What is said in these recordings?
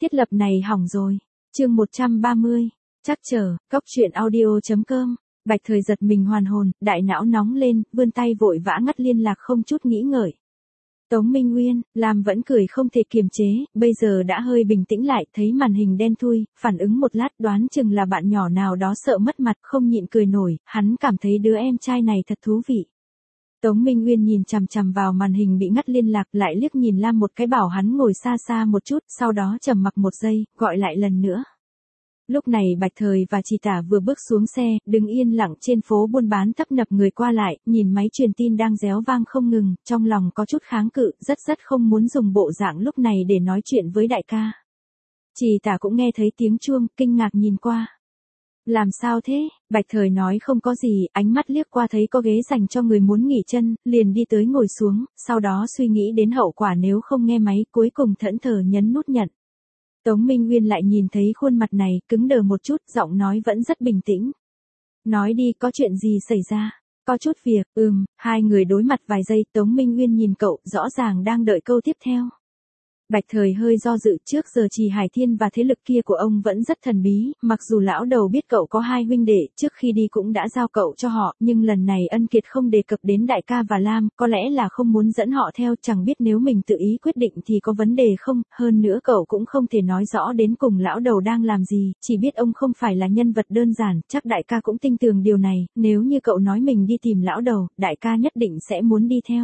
Thiết lập này hỏng rồi. Chương 130. Trắc trở, góc truyện audio.com. Bạch Thời giật mình hoàn hồn, đại não nóng lên, vươn tay vội vã ngắt liên lạc không chút nghĩ ngợi. Tống Minh Nguyên, Lam vẫn cười không thể kiềm chế, bây giờ đã hơi bình tĩnh lại, thấy màn hình đen thui, phản ứng một lát đoán chừng là bạn nhỏ nào đó sợ mất mặt, không nhịn cười nổi, hắn cảm thấy đứa em trai này thật thú vị. Tống Minh Nguyên nhìn chằm chằm vào màn hình bị ngắt liên lạc, lại liếc nhìn Lam một cái bảo hắn ngồi xa xa một chút, sau đó trầm mặc một giây, gọi lại lần nữa. Lúc này Bạch Thời và Trì Tả vừa bước xuống xe, đứng yên lặng trên phố buôn bán tấp nập người qua lại, nhìn máy truyền tin đang réo vang không ngừng, trong lòng có chút kháng cự, rất không muốn dùng bộ dạng lúc này để nói chuyện với đại ca. Trì Tả cũng nghe thấy tiếng chuông, kinh ngạc nhìn qua. Làm sao thế? Bạch Thời nói không có gì, ánh mắt liếc qua thấy có ghế dành cho người muốn nghỉ chân, liền đi tới ngồi xuống, sau đó suy nghĩ đến hậu quả nếu không nghe máy, cuối cùng thẫn thờ nhấn nút nhận. Tống Minh Nguyên lại nhìn thấy khuôn mặt này, cứng đờ một chút, giọng nói vẫn rất bình tĩnh. Nói đi, có chuyện gì xảy ra? Có chút việc, hai người đối mặt vài giây, Tống Minh Nguyên nhìn cậu, rõ ràng đang đợi câu tiếp theo. Bạch Thời hơi do dự, trước giờ Trì Hải Thiên và thế lực kia của ông vẫn rất thần bí, mặc dù lão đầu biết cậu có hai huynh đệ, trước khi đi cũng đã giao cậu cho họ, nhưng lần này Ân Kiệt không đề cập đến đại ca và Lam, có lẽ là không muốn dẫn họ theo, chẳng biết nếu mình tự ý quyết định thì có vấn đề không, hơn nữa cậu cũng không thể nói rõ đến cùng lão đầu đang làm gì, chỉ biết ông không phải là nhân vật đơn giản, chắc đại ca cũng tin tưởng điều này, nếu như cậu nói mình đi tìm lão đầu, đại ca nhất định sẽ muốn đi theo.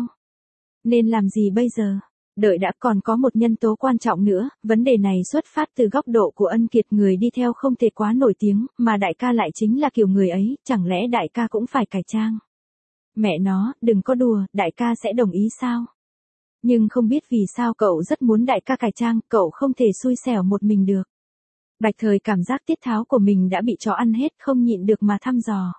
Nên làm gì bây giờ? Đợi đã, còn có một nhân tố quan trọng nữa, vấn đề này xuất phát từ góc độ của Ân Kiệt, người đi theo không thể quá nổi tiếng, mà đại ca lại chính là kiểu người ấy, chẳng lẽ đại ca cũng phải cải trang? Mẹ nó, đừng có đùa, đại ca sẽ đồng ý sao? Nhưng không biết vì sao cậu rất muốn đại ca cải trang, cậu không thể xui xẻo một mình được. Bạch Thời cảm giác tiết tháo của mình đã bị chó ăn hết, không nhịn được mà thăm dò.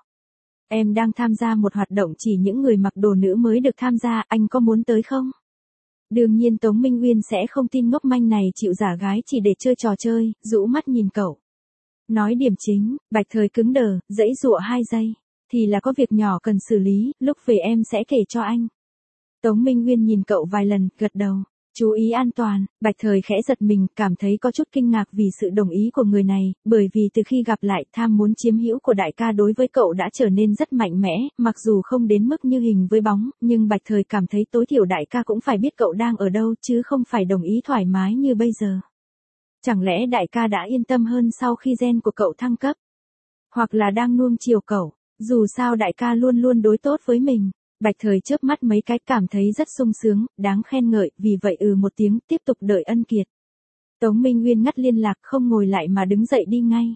Em đang tham gia một hoạt động chỉ những người mặc đồ nữ mới được tham gia, anh có muốn tới không? Đương nhiên Tống Minh Nguyên sẽ không tin ngốc manh này chịu giả gái chỉ để chơi trò chơi, rũ mắt nhìn cậu. Nói điểm chính, Bạch Thời cứng đờ, giãy giụa 2 giây. Thì là có việc nhỏ cần xử lý, lúc về em sẽ kể cho anh. Tống Minh Nguyên nhìn cậu vài lần, gật đầu. Chú ý an toàn, Bạch Thời khẽ giật mình, cảm thấy có chút kinh ngạc vì sự đồng ý của người này, bởi vì từ khi gặp lại, tham muốn chiếm hữu của đại ca đối với cậu đã trở nên rất mạnh mẽ, mặc dù không đến mức như hình với bóng, nhưng Bạch Thời cảm thấy tối thiểu đại ca cũng phải biết cậu đang ở đâu, chứ không phải đồng ý thoải mái như bây giờ. Chẳng lẽ đại ca đã yên tâm hơn sau khi gen của cậu thăng cấp? Hoặc là đang nuông chiều cậu, dù sao đại ca luôn luôn đối tốt với mình. Bạch Thời chớp mắt mấy cái, cảm thấy rất sung sướng, đáng khen ngợi, vì vậy một tiếng, tiếp tục đợi Ân Kiệt. Tống Minh Nguyên ngắt liên lạc, không ngồi lại mà đứng dậy đi ngay.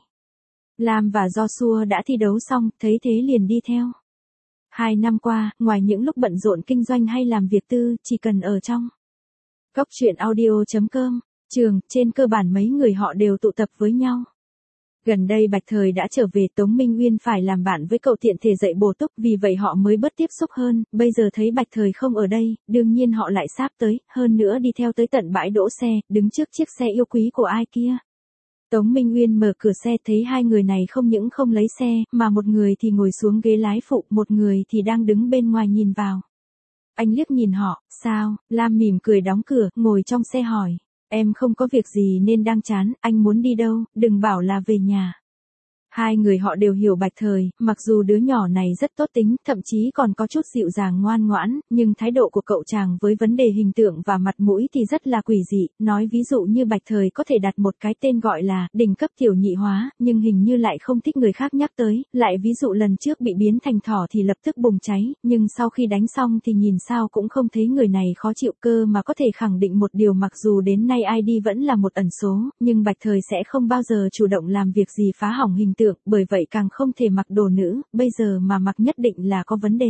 Lam và Joshua đã thi đấu xong, thấy thế liền đi theo. 2 năm qua, ngoài những lúc bận rộn kinh doanh hay làm việc tư, chỉ cần ở trong góc truyện audio.com, trường, trên cơ bản mấy người họ đều tụ tập với nhau. Gần đây Bạch Thời đã trở về, Tống Minh Nguyên phải làm bạn với cậu tiện thể dạy bổ túc, vì vậy họ mới bớt tiếp xúc hơn, bây giờ thấy Bạch Thời không ở đây, đương nhiên họ lại sáp tới, hơn nữa đi theo tới tận bãi đỗ xe, đứng trước chiếc xe yêu quý của ai kia. Tống Minh Nguyên mở cửa xe thấy hai người này không những không lấy xe, mà một người thì ngồi xuống ghế lái phụ, một người thì đang đứng bên ngoài nhìn vào. Anh liếc nhìn họ, sao? Lam mỉm cười đóng cửa, ngồi trong xe hỏi. Em không có việc gì nên đang chán, anh muốn đi đâu, đừng bảo là về nhà. Hai người họ đều hiểu Bạch Thời, mặc dù đứa nhỏ này rất tốt tính, thậm chí còn có chút dịu dàng ngoan ngoãn, nhưng thái độ của cậu chàng với vấn đề hình tượng và mặt mũi thì rất là quỷ dị, nói ví dụ như Bạch Thời có thể đặt một cái tên gọi là đỉnh cấp tiểu nhị hóa, nhưng hình như lại không thích người khác nhắc tới, lại ví dụ lần trước bị biến thành thỏ thì lập tức bùng cháy, nhưng sau khi đánh xong thì nhìn sao cũng không thấy người này khó chịu, cơ mà có thể khẳng định một điều, mặc dù đến nay ID vẫn là một ẩn số, nhưng Bạch Thời sẽ không bao giờ chủ động làm việc gì phá hỏng hình tượng, bởi vậy càng không thể mặc đồ nữ, bây giờ mà mặc nhất định là có vấn đề.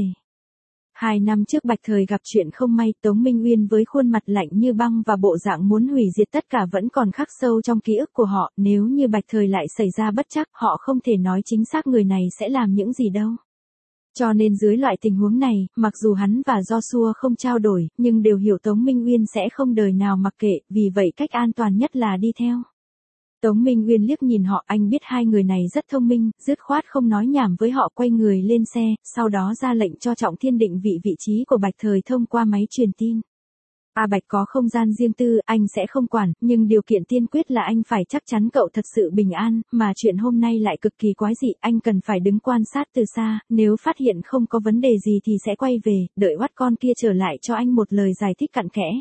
2 năm trước Bạch Thời gặp chuyện không may, Tống Minh Nguyên với khuôn mặt lạnh như băng và bộ dạng muốn hủy diệt tất cả vẫn còn khắc sâu trong ký ức của họ, nếu như Bạch Thời lại xảy ra bất trắc, họ không thể nói chính xác người này sẽ làm những gì đâu. Cho nên dưới loại tình huống này, mặc dù hắn và Joshua không trao đổi, nhưng đều hiểu Tống Minh Nguyên sẽ không đời nào mặc kệ, vì vậy cách an toàn nhất là đi theo. Tống Minh Nguyên liếc nhìn họ, anh biết hai người này rất thông minh, dứt khoát không nói nhảm với họ, quay người lên xe, sau đó ra lệnh cho Trọng Thiên định vị vị trí của Bạch Thời thông qua máy truyền tin. A Bạch có không gian riêng tư, anh sẽ không quản, nhưng điều kiện tiên quyết là anh phải chắc chắn cậu thật sự bình an, mà chuyện hôm nay lại cực kỳ quái dị, anh cần phải đứng quan sát từ xa, nếu phát hiện không có vấn đề gì thì sẽ quay về, đợi oát con kia trở lại cho anh một lời giải thích cặn kẽ.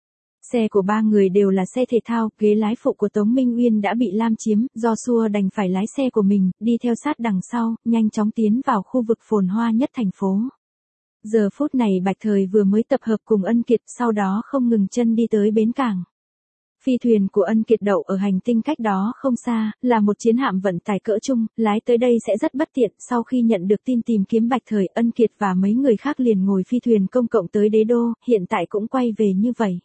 Xe của ba người đều là xe thể thao, ghế lái phụ của Tống Minh Uyên đã bị Lam chiếm, do xua đành phải lái xe của mình, đi theo sát đằng sau, nhanh chóng tiến vào khu vực phồn hoa nhất thành phố. Giờ phút này Bạch Thời vừa mới tập hợp cùng Ân Kiệt, sau đó không ngừng chân đi tới bến cảng. Phi thuyền của Ân Kiệt đậu ở hành tinh cách đó không xa, là một chiến hạm vận tải cỡ trung, lái tới đây sẽ rất bất tiện. Sau khi nhận được tin tìm kiếm Bạch Thời, Ân Kiệt và mấy người khác liền ngồi phi thuyền công cộng tới đế đô, hiện tại cũng quay về như vậy.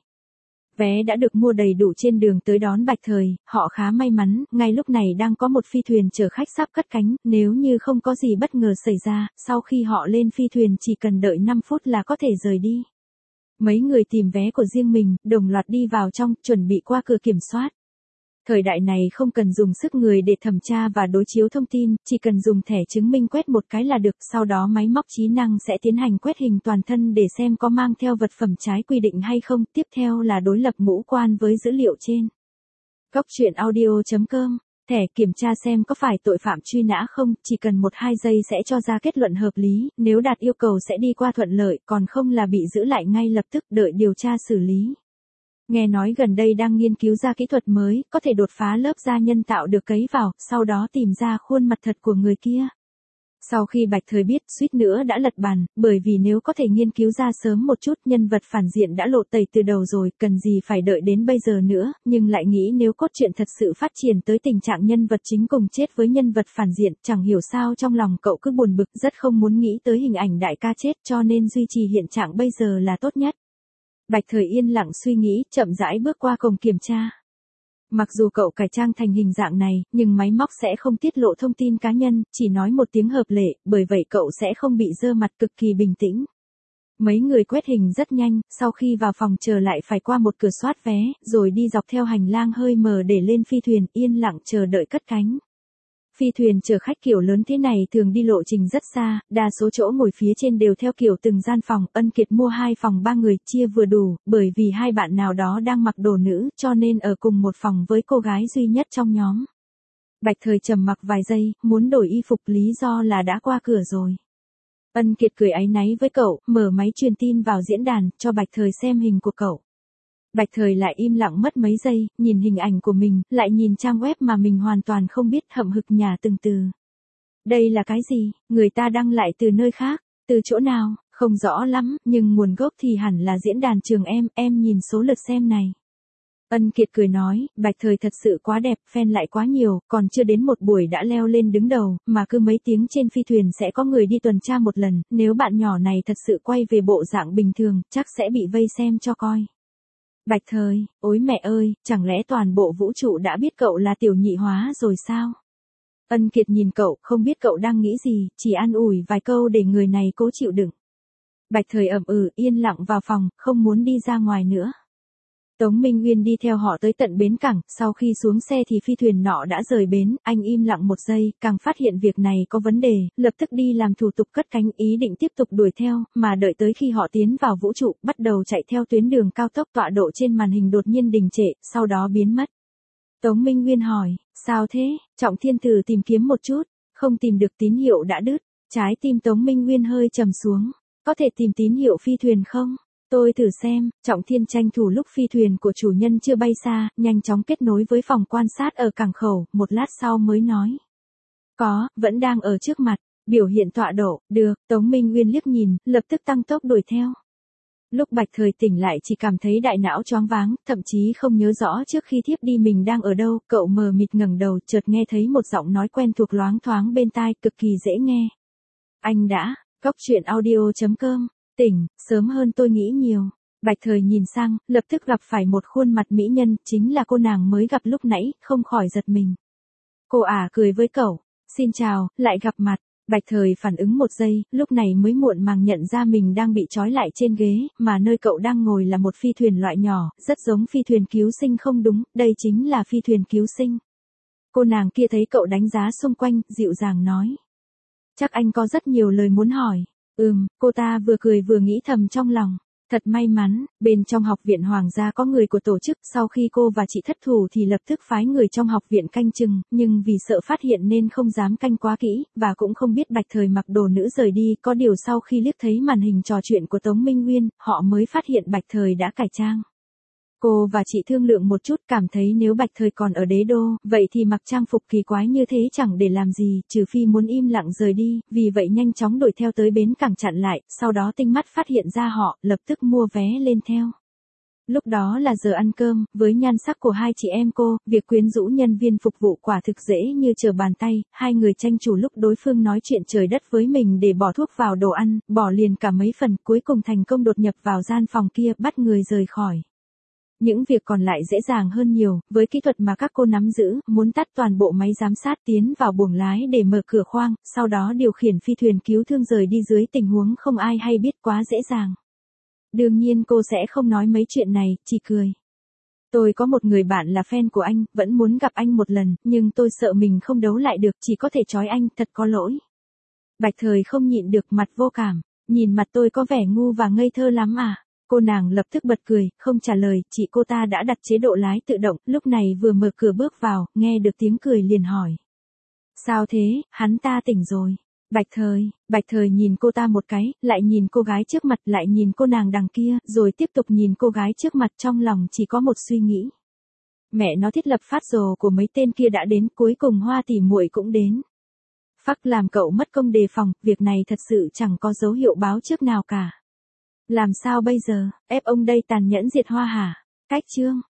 Vé đã được mua đầy đủ trên đường tới đón Bạch Thời, họ khá may mắn, ngay lúc này đang có một phi thuyền chở khách sắp cất cánh, nếu như không có gì bất ngờ xảy ra, sau khi họ lên phi thuyền chỉ cần đợi 5 phút là có thể rời đi. Mấy người tìm vé của riêng mình, đồng loạt đi vào trong, chuẩn bị qua cửa kiểm soát. Thời đại này không cần dùng sức người để thẩm tra và đối chiếu thông tin, chỉ cần dùng thẻ chứng minh quét một cái là được, sau đó máy móc trí năng sẽ tiến hành quét hình toàn thân để xem có mang theo vật phẩm trái quy định hay không, tiếp theo là đối lập ngũ quan với dữ liệu trên. Góc truyện audio.com, thẻ kiểm tra xem có phải tội phạm truy nã không, chỉ cần 1-2 giây sẽ cho ra kết luận hợp lý, nếu đạt yêu cầu sẽ đi qua thuận lợi, còn không là bị giữ lại ngay lập tức đợi điều tra xử lý. Nghe nói gần đây đang nghiên cứu ra kỹ thuật mới, có thể đột phá lớp da nhân tạo được cấy vào, sau đó tìm ra khuôn mặt thật của người kia. Sau khi Bạch Thời biết, suýt nữa đã lật bàn, bởi vì nếu có thể nghiên cứu ra sớm một chút, nhân vật phản diện đã lộ tẩy từ đầu rồi, cần gì phải đợi đến bây giờ nữa, nhưng lại nghĩ nếu cốt truyện thật sự phát triển tới tình trạng nhân vật chính cùng chết với nhân vật phản diện, chẳng hiểu sao trong lòng cậu cứ buồn bực, rất không muốn nghĩ tới hình ảnh đại ca chết, cho nên duy trì hiện trạng bây giờ là tốt nhất. Bạch Thời yên lặng suy nghĩ, chậm rãi bước qua cổng kiểm tra. Mặc dù cậu cải trang thành hình dạng này, nhưng máy móc sẽ không tiết lộ thông tin cá nhân, chỉ nói một tiếng hợp lệ, bởi vậy cậu sẽ không bị dơ mặt, cực kỳ bình tĩnh. Mấy người quét hình rất nhanh, sau khi vào phòng chờ lại phải qua một cửa soát vé, rồi đi dọc theo hành lang hơi mờ để lên phi thuyền, yên lặng chờ đợi cất cánh. Phi thuyền chở khách kiểu lớn thế này thường đi lộ trình rất xa, đa số chỗ ngồi phía trên đều theo kiểu từng gian phòng, Ân Kiệt mua 2 phòng 3 người, chia vừa đủ, bởi vì hai bạn nào đó đang mặc đồ nữ, cho nên ở cùng một phòng với cô gái duy nhất trong nhóm. Bạch Thời trầm mặc vài giây, muốn đổi y phục, lý do là đã qua cửa rồi. Ân Kiệt cười áy náy với cậu, mở máy truyền tin vào diễn đàn, cho Bạch Thời xem hình của cậu. Bạch Thời lại im lặng mất mấy giây, nhìn hình ảnh của mình, lại nhìn trang web mà mình hoàn toàn không biết, hậm hực nhả từng từ. Đây là cái gì, người ta đăng lại từ nơi khác, từ chỗ nào, không rõ lắm, nhưng nguồn gốc thì hẳn là diễn đàn trường em nhìn số lượt xem này. Ân Kiệt cười nói, Bạch Thời thật sự quá đẹp, fan lại quá nhiều, còn chưa đến một buổi đã leo lên đứng đầu, mà cứ mấy tiếng trên phi thuyền sẽ có người đi tuần tra một lần, nếu bạn nhỏ này thật sự quay về bộ dạng bình thường, chắc sẽ bị vây xem cho coi. Bạch Thời, ôi mẹ ơi, chẳng lẽ toàn bộ vũ trụ đã biết cậu là tiểu nhị hóa rồi sao? Ân Kiệt nhìn cậu, không biết cậu đang nghĩ gì, chỉ an ủi vài câu để người này cố chịu đựng. Bạch Thời ậm yên lặng vào phòng, không muốn đi ra ngoài nữa. Tống Minh Uyên đi theo họ tới tận bến cảng, sau khi xuống xe thì phi thuyền nọ đã rời bến, anh im lặng một giây, càng phát hiện việc này có vấn đề, lập tức đi làm thủ tục cất cánh, ý định tiếp tục đuổi theo, mà đợi tới khi họ tiến vào vũ trụ, bắt đầu chạy theo tuyến đường cao tốc, tọa độ trên màn hình đột nhiên đình trệ, sau đó biến mất. Tống Minh Uyên hỏi, sao thế, Trọng Thiên thử tìm kiếm một chút, không tìm được, tín hiệu đã đứt, trái tim Tống Minh Uyên hơi trầm xuống, có thể tìm tín hiệu phi thuyền không? Tôi thử xem, Trọng Thiên tranh thủ lúc phi thuyền của chủ nhân chưa bay xa, nhanh chóng kết nối với phòng quan sát ở cảng khẩu, một lát sau mới nói. Có, vẫn đang ở trước mặt, biểu hiện tọa độ, được, Tống Minh Uyên liếc nhìn, lập tức tăng tốc đuổi theo. Lúc Bạch Thời tỉnh lại chỉ cảm thấy đại não choáng váng, thậm chí không nhớ rõ trước khi thiếp đi mình đang ở đâu, cậu mờ mịt ngẩng đầu, chợt nghe thấy một giọng nói quen thuộc loáng thoáng bên tai, cực kỳ dễ nghe. Anh đã, góc truyện audio.com. Tỉnh, sớm hơn tôi nghĩ nhiều. Bạch Thời nhìn sang, lập tức gặp phải một khuôn mặt mỹ nhân, chính là cô nàng mới gặp lúc nãy, không khỏi giật mình. Cô cười với cậu, xin chào, lại gặp mặt. Bạch Thời phản ứng một giây, lúc này mới muộn màng nhận ra mình đang bị trói lại trên ghế, mà nơi cậu đang ngồi là một phi thuyền loại nhỏ, rất giống phi thuyền cứu sinh. Không đúng, đây chính là phi thuyền cứu sinh. Cô nàng kia thấy cậu đánh giá xung quanh, dịu dàng nói. Chắc anh có rất nhiều lời muốn hỏi. Cô ta vừa cười vừa nghĩ thầm trong lòng. Thật may mắn, bên trong học viện Hoàng gia có người của tổ chức, sau khi cô và chị thất thủ thì lập tức phái người trong học viện canh chừng, nhưng vì sợ phát hiện nên không dám canh quá kỹ, và cũng không biết Bạch Thời mặc đồ nữ rời đi, có điều sau khi liếc thấy màn hình trò chuyện của Tống Minh Nguyên, họ mới phát hiện Bạch Thời đã cải trang. Cô và chị thương lượng một chút, cảm thấy nếu Bạch Thời còn ở đế đô, vậy thì mặc trang phục kỳ quái như thế chẳng để làm gì, trừ phi muốn im lặng rời đi, vì vậy nhanh chóng đuổi theo tới bến cảng chặn lại, sau đó tinh mắt phát hiện ra họ, lập tức mua vé lên theo. Lúc đó là giờ ăn cơm, với nhan sắc của hai chị em cô, việc quyến rũ nhân viên phục vụ quả thực dễ như trở bàn tay, hai người tranh thủ lúc đối phương nói chuyện trời đất với mình để bỏ thuốc vào đồ ăn, bỏ liền cả mấy phần, cuối cùng thành công đột nhập vào gian phòng kia, bắt người rời khỏi. Những việc còn lại dễ dàng hơn nhiều, với kỹ thuật mà các cô nắm giữ, muốn tắt toàn bộ máy giám sát tiến vào buồng lái để mở cửa khoang, sau đó điều khiển phi thuyền cứu thương rời đi dưới tình huống không ai hay biết quá dễ dàng. Đương nhiên cô sẽ không nói mấy chuyện này, chỉ cười. Tôi có một người bạn là fan của anh, vẫn muốn gặp anh một lần, nhưng tôi sợ mình không đấu lại được, chỉ có thể trói anh, thật có lỗi. Bạch Thời không nhịn được, mặt vô cảm, nhìn mặt tôi có vẻ ngu và ngây thơ lắm à? Cô nàng lập tức bật cười, không trả lời, chị cô ta đã đặt chế độ lái tự động, lúc này vừa mở cửa bước vào, nghe được tiếng cười liền hỏi. Sao thế, hắn ta tỉnh rồi. Bạch Thời nhìn cô ta một cái, lại nhìn cô gái trước mặt, lại nhìn cô nàng đằng kia, rồi tiếp tục nhìn cô gái trước mặt, trong lòng chỉ có một suy nghĩ. Mẹ nó, thiết lập phát rồ của mấy tên kia đã đến, cuối cùng Hoa tỷ muội cũng đến. Phắc, làm cậu mất công đề phòng, việc này thật sự chẳng có dấu hiệu báo trước nào cả. Làm sao bây giờ, ép ông đây tàn nhẫn diệt Hoa hả? Cách chương